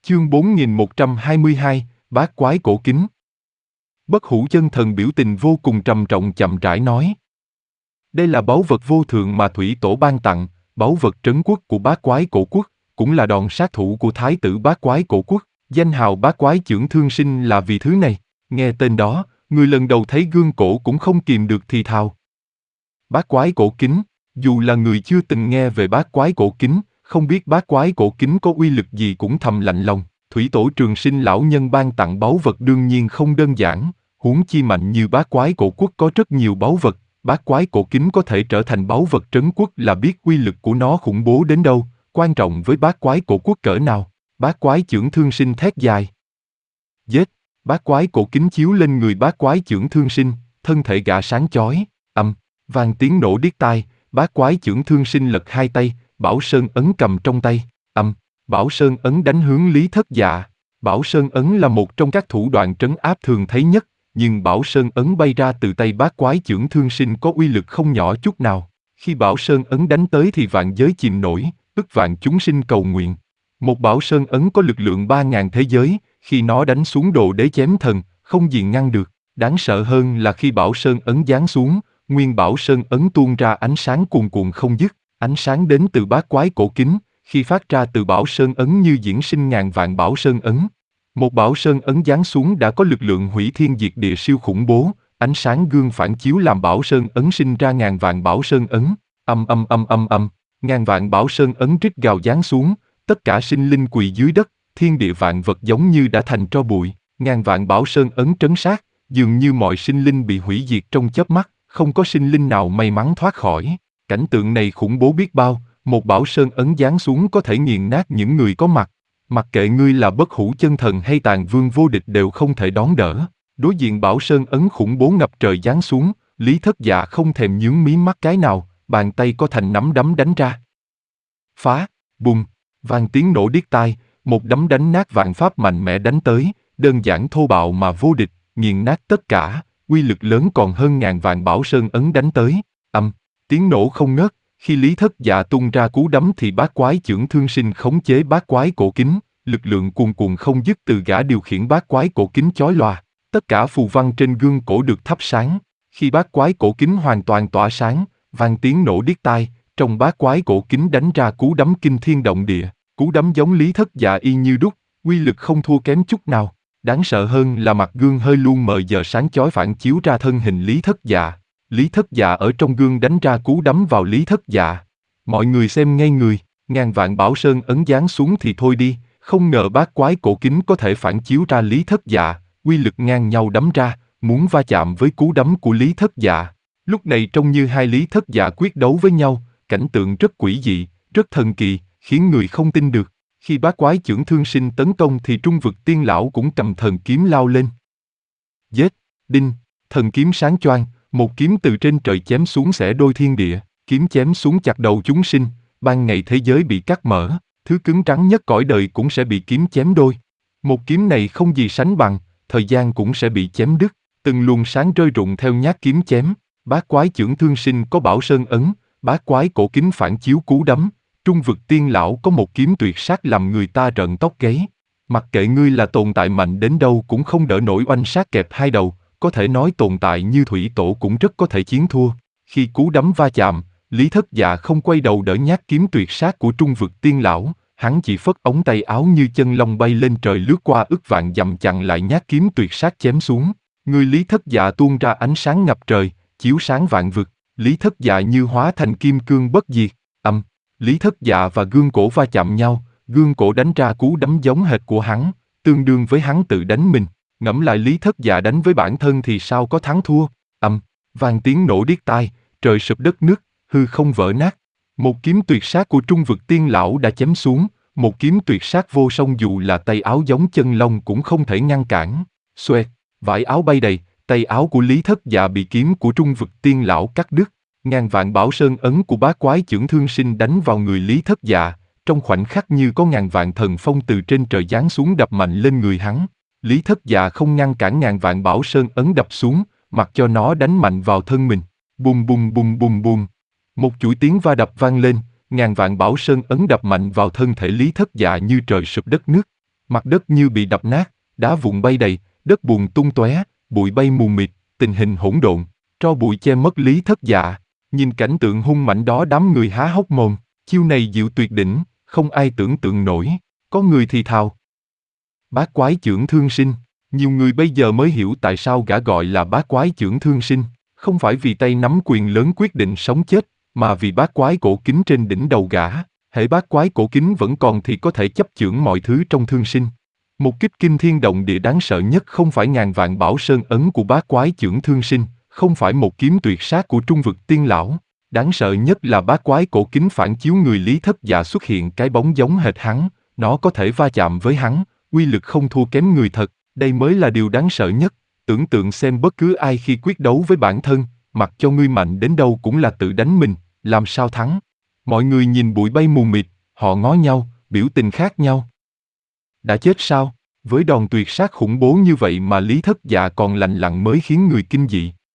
Chương 4122, Bát Quái Cổ Kính. Bất Hủ Chân Thần biểu tình vô cùng trầm trọng chậm rãi nói. Đây là báu vật vô thượng mà Thủy Tổ ban tặng, báu vật trấn quốc của Bát Quái Cổ Quốc, cũng là đòn sát thủ của Thái tử Bát Quái Cổ Quốc. Danh hào Bát Quái Chưởng Thương Sinh là vì thứ này. Nghe tên đó, người lần đầu thấy gương cổ cũng không kìm được thì thào. Bát Quái Cổ Kính. Dù là người chưa từng nghe về Bát Quái Cổ Kính, không biết Bát Quái Cổ Kính có uy lực gì cũng thầm lạnh lòng. Thủy Tổ Trường Sinh lão nhân ban tặng báu vật đương nhiên không đơn giản, huống chi mạnh như Bát Quái Cổ Quốc có rất nhiều báu vật. Bát Quái Cổ Kính có thể trở thành báu vật trấn quốc là biết uy lực của nó khủng bố đến đâu, quan trọng với Bát Quái Cổ Quốc cỡ nào. Bát Quái Chưởng Thương Sinh thét dài. Giết! Bát Quái Cổ Kính chiếu lên người Bát Quái Chưởng Thương Sinh, thân thể gã sáng chói, vang tiếng nổ điếc tai. Bát Quái Chưởng Thương Sinh lật hai tay, Bảo Sơn Ấn cầm trong tay, Bảo Sơn Ấn đánh hướng Lý Thất Dạ. Bảo Sơn Ấn là một trong các thủ đoạn trấn áp thường thấy nhất, nhưng Bảo Sơn Ấn bay ra từ tay Bát Quái Chưởng Thương Sinh có uy lực không nhỏ chút nào. Khi Bảo Sơn Ấn đánh tới thì vạn giới chìm nổi, ức vạn chúng sinh cầu nguyện. Một Bảo Sơn Ấn có lực lượng 3.000 thế giới, khi nó đánh xuống Đồ Đế chém thần, không gì ngăn được. Đáng sợ hơn là khi Bảo Sơn Ấn giáng xuống, nguyên Bảo Sơn Ấn tuôn ra ánh sáng cuồn cuộn không dứt. Ánh sáng đến từ Bát Quái Cổ Kính, khi phát ra từ Bảo Sơn Ấn như diễn sinh ngàn vạn Bảo Sơn Ấn. Một Bảo Sơn Ấn giáng xuống đã có lực lượng hủy thiên diệt địa siêu khủng bố, ánh sáng gương phản chiếu làm Bảo Sơn Ấn sinh ra ngàn vạn Bảo Sơn Ấn. Ngàn vạn Bảo Sơn Ấn rít gào giáng xuống, tất cả sinh linh quỳ dưới đất, thiên địa vạn vật giống như đã thành tro bụi. Ngàn vạn Bảo Sơn Ấn trấn sát, dường như mọi sinh linh bị hủy diệt trong chớp mắt, không có sinh linh nào may mắn thoát khỏi. Cảnh tượng này khủng bố biết bao, một Bảo Sơn Ấn giáng xuống có thể nghiền nát những người có mặt. Mặc kệ ngươi là Bất Hủ Chân Thần hay Tàn Vương vô địch đều không thể đón đỡ. Đối diện Bảo Sơn Ấn khủng bố ngập trời giáng xuống, Lý Thất Dạ không thèm nhướng mí mắt cái nào, bàn tay có thành nắm đấm đánh ra. Phá, bùng, vang tiếng nổ điếc tai, một đấm đánh nát vạn pháp mạnh mẽ đánh tới, đơn giản thô bạo mà vô địch, nghiền nát tất cả, uy lực lớn còn hơn ngàn vạn Bảo Sơn Ấn đánh tới. Tiếng nổ không ngớt, khi Lý Thất Dạ tung ra cú đấm thì Bát Quái Chưởng Thương Sinh khống chế Bát Quái Cổ Kính, lực lượng cuồn cuộn không dứt từ gã điều khiển Bát Quái Cổ Kính chói lòa. Tất cả phù văn trên gương cổ được thắp sáng. Khi Bát Quái Cổ Kính hoàn toàn tỏa sáng, vang tiếng nổ điếc tai, trong Bát Quái Cổ Kính đánh ra cú đấm kinh thiên động địa. Cú đấm giống Lý Thất Dạ y như đúc, uy lực không thua kém chút nào. Đáng sợ hơn là mặt gương hơi luôn mờ giờ sáng chói phản chiếu ra thân hình Lý Thất Dạ. Lý Thất Dạ ở trong gương đánh ra cú đấm vào Lý Thất Dạ. Mọi người xem ngây người, ngàn vạn Bảo Sơn Ấn giáng xuống thì thôi đi, không ngờ Bát Quái Cổ Kính có thể phản chiếu ra Lý Thất Dạ, uy lực ngang nhau đấm ra, muốn va chạm với cú đấm của Lý Thất Dạ. Lúc này trông như hai Lý Thất Dạ quyết đấu với nhau, cảnh tượng rất quỷ dị, rất thần kỳ, khiến người không tin được. Khi Bát Quái Chưởng Thương Sinh tấn công thì Trung Vực Tiên Lão cũng cầm thần kiếm lao lên. Giết, đinh, thần kiếm sáng choang, một kiếm từ trên trời chém xuống xẻ đôi thiên địa, kiếm chém xuống chặt đầu chúng sinh, ban ngày thế giới bị cắt mở, thứ cứng rắn nhất cõi đời cũng sẽ bị kiếm chém đôi. Một kiếm này không gì sánh bằng, thời gian cũng sẽ bị chém đứt, từng luồng sáng rơi rụng theo nhát kiếm chém. Bát Quái Chưởng Thương Sinh có Bảo Sơn Ấn, Bát Quái Cổ Kính phản chiếu cú đấm, Trung Vực Tiên Lão có một kiếm tuyệt sát làm người ta rợn tóc gáy. Mặc kệ ngươi là tồn tại mạnh đến đâu cũng không đỡ nổi oanh sát kẹp hai đầu, có thể nói tồn tại như Thủy Tổ cũng rất có thể chiến thua. Khi cú đấm va chạm, Lý Thất Dạ không quay đầu đỡ nhát kiếm tuyệt sát của Trung Vực Tiên Lão, hắn chỉ phất ống tay áo như chân long bay lên trời lướt qua ức vạn dặm chặn lại nhát kiếm tuyệt sát chém xuống. Người Lý Thất Dạ tuôn ra ánh sáng ngập trời, chiếu sáng vạn vực, Lý Thất Dạ như hóa thành kim cương bất diệt. Lý Thất Dạ và gương cổ va chạm nhau, gương cổ đánh ra cú đấm giống hệt của hắn, tương đương với hắn tự đánh mình. Ngẫm lại Lý Thất Dạ đánh với bản thân thì sao có thắng thua. Vang tiếng nổ điếc tai, trời sụp đất nứt, hư không vỡ nát. Một kiếm tuyệt sát của Trung Vực Tiên Lão đã chém xuống, một kiếm tuyệt sát vô song dù là tay áo giống chân long cũng không thể ngăn cản. Xoẹt, vải áo bay đầy, tay áo của Lý Thất Dạ bị kiếm của Trung Vực Tiên Lão cắt đứt. Ngàn vạn Bảo Sơn Ấn của Bát Quái Chưởng Thương Sinh đánh vào người Lý Thất Dạ, trong khoảnh khắc như có ngàn vạn thần phong từ trên trời giáng xuống đập mạnh lên người hắn. Lý Thất Dạ không ngăn cản ngàn vạn Bảo Sơn Ấn đập xuống, mặc cho nó đánh mạnh vào thân mình. Bùm bùm bùm bùm bùm. Một chuỗi tiếng va đập vang lên, ngàn vạn Bảo Sơn Ấn đập mạnh vào thân thể Lý Thất Dạ như trời sụp đất nứt. Mặt đất như bị đập nát, đá vụn bay đầy, đất bùn tung tóe, bụi bay mù mịt, tình hình hỗn độn, tro bụi che mất Lý Thất Dạ. Nhìn cảnh tượng hung mạnh đó đám người há hốc mồm, chiêu này diệu tuyệt đỉnh, không ai tưởng tượng nổi. Có người thì thào: Bát quái chưởng thương sinh. Nhiều người bây giờ mới hiểu tại sao gã gọi là bát quái chưởng thương sinh, không phải vì tay nắm quyền lớn quyết định sống chết, mà vì bát quái cổ kính trên đỉnh đầu gã. Hễ bát quái cổ kính vẫn còn thì có thể chấp chưởng mọi thứ trong thương sinh. Một kích kinh thiên động địa đáng sợ nhất không phải ngàn vạn bảo sơn ấn của bát quái chưởng thương sinh, không phải một kiếm tuyệt sát của trung vực tiên lão. Đáng sợ nhất là bát quái cổ kính phản chiếu người Lý Thất Dạ xuất hiện cái bóng giống hệt hắn, nó có thể va chạm với hắn, uy lực không thua kém người thật, đây mới là điều đáng sợ nhất. Tưởng tượng xem bất cứ ai khi quyết đấu với bản thân, mặc cho ngươi mạnh đến đâu cũng là tự đánh mình, làm sao thắng. Mọi người nhìn bụi bay mù mịt, họ ngó nhau, biểu tình khác nhau. Đã chết sao? Với đòn tuyệt sát khủng bố như vậy mà Lý Thất Dạ còn lành lặn mới khiến người kinh dị.